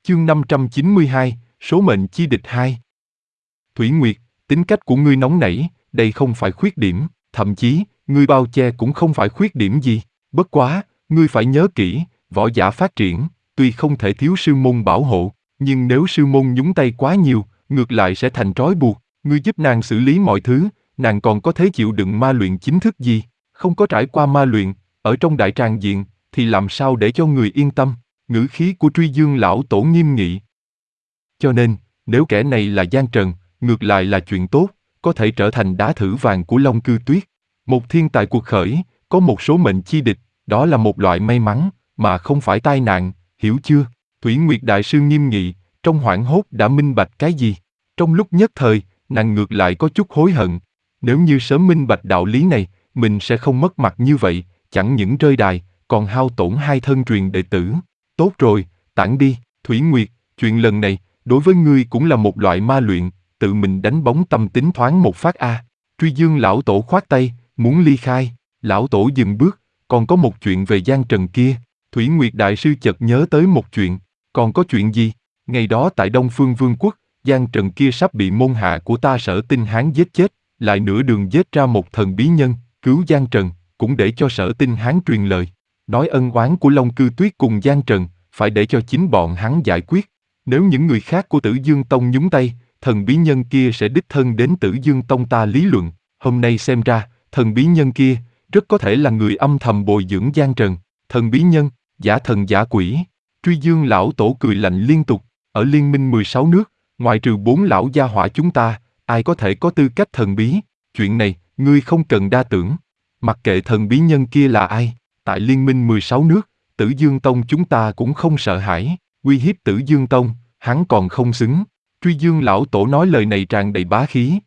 Chương 592, Số mệnh chi địch 2. Thủy Nguyệt, tính cách của ngươi nóng nảy, đây không phải khuyết điểm, thậm chí, ngươi bao che cũng không phải khuyết điểm gì. Bất quá, ngươi phải nhớ kỹ, võ giả phát triển, tuy không thể thiếu sư môn bảo hộ, nhưng nếu sư môn nhúng tay quá nhiều, ngược lại sẽ thành trói buộc. Ngươi giúp nàng xử lý mọi thứ, nàng còn có thể chịu đựng ma luyện chính thức gì? Không có trải qua ma luyện, ở trong đại tràng diện, thì làm sao để cho người yên tâm? Ngữ khí của Truy Dương lão tổ nghiêm nghị. Cho nên, nếu kẻ này là Giang Trần, ngược lại là chuyện tốt, có thể trở thành đá thử vàng của Long Cư Tuyết. Một thiên tài cuộc khởi, có một số mệnh chi địch, đó là một loại may mắn, mà không phải tai nạn, hiểu chưa? Thủy Nguyệt Đại Sư nghiêm nghị, trong hoảng hốt đã minh bạch cái gì? Trong lúc nhất thời, nàng ngược lại có chút hối hận. Nếu như sớm minh bạch đạo lý này, mình sẽ không mất mặt như vậy, chẳng những rơi đài, còn hao tổn hai thân truyền đệ tử. Tốt rồi, tản đi, Thủy Nguyệt, chuyện lần này, đối với ngươi cũng là một loại ma luyện, tự mình đánh bóng tâm tính thoáng một phát a. Truy Dương lão tổ khoát tay, muốn ly khai, lão tổ dừng bước, còn có một chuyện về Giang Trần kia. Thủy Nguyệt Đại Sư chợt nhớ tới một chuyện, còn có chuyện gì? Ngày đó tại Đông Phương Vương quốc, Giang Trần kia sắp bị môn hạ của ta Sở Tinh Hán giết chết, lại nửa đường giết ra một thần bí nhân, cứu Giang Trần, cũng để cho Sở Tinh Hán truyền lời. Nói ân oán của Long Cư Tuyết cùng Giang Trần, phải để cho chính bọn hắn giải quyết. Nếu những người khác của Tử Dương Tông nhúng tay, thần bí nhân kia sẽ đích thân đến Tử Dương Tông ta lý luận. Hôm nay xem ra, thần bí nhân kia, rất có thể là người âm thầm bồi dưỡng Giang Trần. Thần bí nhân, giả thần giả quỷ. Truy Dương lão tổ cười lạnh liên tục. Ở liên minh 16 nước, ngoại trừ 4 lão gia hỏa chúng ta, ai có thể có tư cách thần bí? Chuyện này, ngươi không cần đa tưởng. Mặc kệ thần bí nhân kia là ai, tại liên minh 16 nước, Tử Dương Tông chúng ta cũng không sợ hãi. Uy hiếp Tử Dương Tông, hắn còn không xứng. Truy Dương lão tổ nói lời này tràn đầy bá khí.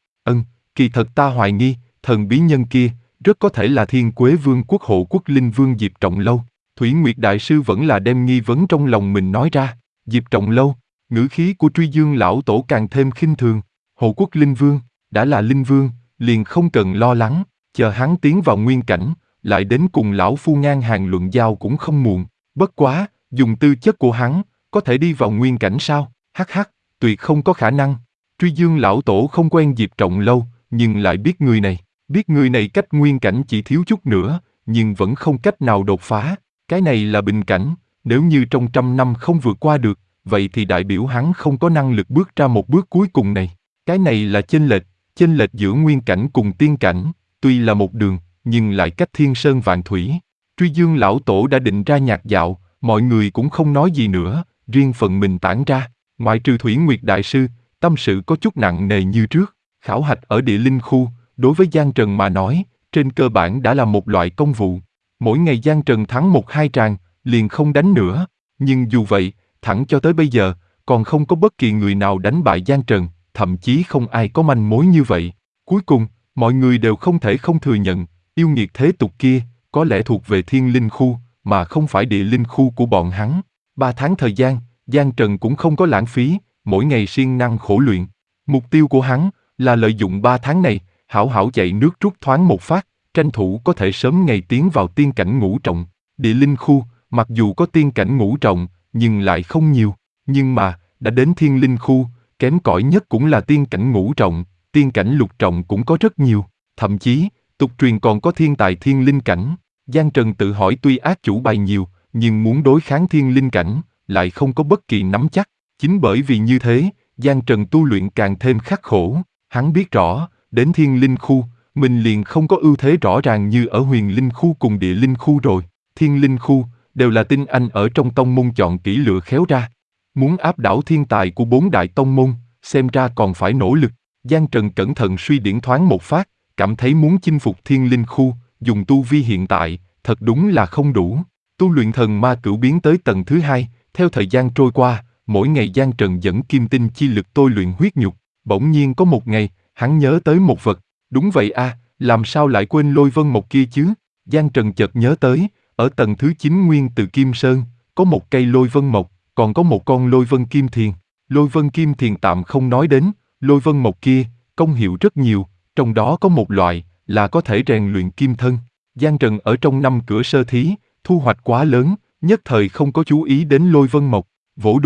Kỳ thật ta hoài nghi, thần bí nhân kia, rất có thể là Thiên Quế Vương quốc hộ quốc linh vương Diệp Trọng Lâu. Thủy Nguyệt Đại Sư vẫn là đem nghi vấn trong lòng mình nói ra. Diệp Trọng Lâu, ngữ khí của Truy Dương lão tổ càng thêm khinh thường. Hộ quốc linh vương, đã là linh vương, liền không cần lo lắng, chờ hắn tiến vào nguyên cảnh, lại đến cùng lão phu ngang hàng luận giao cũng không muộn. Bất quá, dùng tư chất của hắn, có thể đi vào nguyên cảnh sao? Hắc hắc, tuyệt không có khả năng. Truy Dương lão tổ không quen Diệp Trọng Lâu, nhưng lại biết người này cách nguyên cảnh chỉ thiếu chút nữa, nhưng vẫn không cách nào đột phá. Cái này là bình cảnh, nếu như trong 100 năm không vượt qua được, vậy thì đại biểu hắn không có năng lực bước ra một bước cuối cùng này. Cái này là chênh lệch giữa nguyên cảnh cùng tiên cảnh, tuy là một đường, nhưng lại cách thiên sơn vạn thủy. Truy Dương lão tổ đã định ra nhạc dạo, mọi người cũng không nói gì nữa, riêng phần mình tản ra. Ngoại trừ Thủy Nguyệt Đại Sư, tâm sự có chút nặng nề như trước. Khảo hạch ở địa linh khu, đối với Giang Trần mà nói, trên cơ bản đã là một loại công vụ. Mỗi ngày Giang Trần thắng 1-2 tràng, liền không đánh nữa. Nhưng dù vậy, thẳng cho tới bây giờ, còn không có bất kỳ người nào đánh bại Giang Trần, thậm chí không ai có manh mối như vậy. Cuối cùng, mọi người đều không thể không thừa nhận, yêu nghiệt thế tục kia, có lẽ thuộc về thiên linh khu, mà không phải địa linh khu của bọn hắn. 3 tháng thời gian, Giang Trần cũng không có lãng phí, mỗi ngày siêng năng khổ luyện. Mục tiêu của hắn là lợi dụng 3 tháng này, hảo hảo chạy nước rút thoáng một phát, tranh thủ có thể sớm ngày tiến vào tiên cảnh ngũ trọng. Địa linh khu, mặc dù có tiên cảnh ngũ trọng, nhưng lại không nhiều. Nhưng mà, đã đến thiên linh khu, kém cỏi nhất cũng là tiên cảnh ngũ trọng, tiên cảnh lục trọng cũng có rất nhiều. Thậm chí, tục truyền còn có thiên tài thiên linh cảnh. Giang Trần tự hỏi tuy ác chủ bài nhiều, nhưng muốn đối kháng thiên linh cảnh, lại không có bất kỳ nắm chắc. Chính bởi vì như thế, Giang Trần tu luyện càng thêm khắc khổ. Hắn biết rõ, đến thiên linh khu, mình liền không có ưu thế rõ ràng như ở huyền linh khu cùng địa linh khu rồi. Thiên linh khu, đều là tinh anh ở trong tông môn chọn kỹ lựa khéo ra. Muốn áp đảo thiên tài của 4 đại tông môn, xem ra còn phải nỗ lực. Giang Trần cẩn thận suy điển thoáng một phát, cảm thấy muốn chinh phục thiên linh khu, dùng tu vi hiện tại, thật đúng là không đủ. Tu luyện thần ma cửu biến tới tầng thứ 2, theo thời gian trôi qua, mỗi ngày Giang Trần dẫn kim tinh chi lực tôi luyện huyết nhục. Bỗng nhiên có một ngày, hắn nhớ tới một vật. Đúng vậy a, làm sao lại quên lôi vân mộc kia chứ? Giang Trần chợt nhớ tới, ở tầng thứ 9 nguyên từ Kim Sơn, có một cây lôi vân mộc, còn có một con lôi vân kim thiền. Lôi vân kim thiền tạm không nói đến, lôi vân mộc kia, công hiệu rất nhiều, trong đó có một loại, là có thể rèn luyện kim thân. Giang Trần ở trong 5 cửa sơ thí, thu hoạch quá lớn, nhất thời không có chú ý đến lôi vân mộc. Vỗ đùi,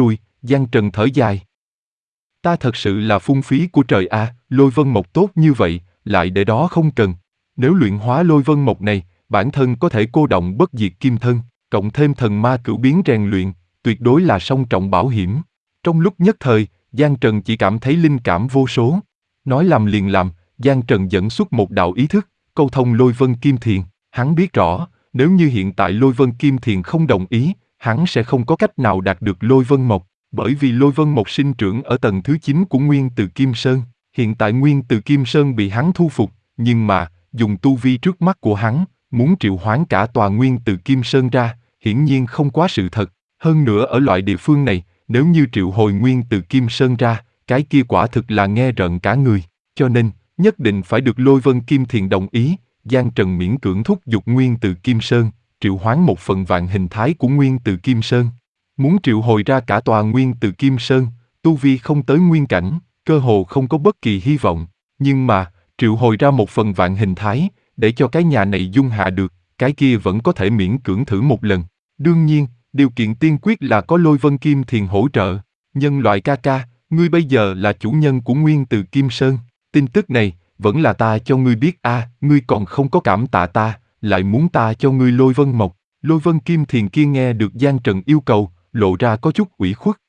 Giang Trần thở dài. Ta thật sự là phung phí của trời à, lôi vân mộc tốt như vậy, lại để đó không cần. Nếu luyện hóa lôi vân mộc này, bản thân có thể cô động bất diệt kim thân, cộng thêm thần ma cửu biến rèn luyện, tuyệt đối là song trọng bảo hiểm. Trong lúc nhất thời, Giang Trần chỉ cảm thấy linh cảm vô số. Nói làm liền làm, Giang Trần dẫn xuất một đạo ý thức, câu thông lôi vân kim thiền. Hắn biết rõ, nếu như hiện tại lôi vân kim thiền không đồng ý, hắn sẽ không có cách nào đạt được lôi vân mộc. Bởi vì lôi vân mộc sinh trưởng ở tầng thứ 9 của Nguyên Từ Kim Sơn. Hiện tại Nguyên Từ Kim Sơn bị hắn thu phục, nhưng mà, dùng tu vi trước mắt của hắn, muốn triệu hoán cả tòa Nguyên Từ Kim Sơn ra, hiển nhiên không quá sự thật. Hơn nữa ở loại địa phương này, nếu như triệu hồi Nguyên Từ Kim Sơn ra, cái kia quả thực là nghe rợn cả người. Cho nên, nhất định phải được lôi vân kim thiền đồng ý. Giang Trần miễn cưỡng thúc giục Nguyên Từ Kim Sơn, triệu hoán một phần vạn hình thái của Nguyên Từ Kim Sơn. Muốn triệu hồi ra cả tòa Nguyên Từ Kim Sơn, tu vi không tới nguyên cảnh, cơ hồ không có bất kỳ hy vọng. Nhưng mà, triệu hồi ra một phần vạn hình thái, để cho cái nhà này dung hạ được, cái kia vẫn có thể miễn cưỡng thử một lần. Đương nhiên, điều kiện tiên quyết là có lôi vân kim thiền hỗ trợ. Nhân loại ca ca, ngươi bây giờ là chủ nhân của Nguyên Từ Kim Sơn. Tin tức này, vẫn là ta cho ngươi biết a, ngươi còn không có cảm tạ ta, lại muốn ta cho ngươi lôi vân mộc. Lôi vân kim thiền kia nghe được Giang Trần yêu cầu, lộ ra có chút ủy khuất.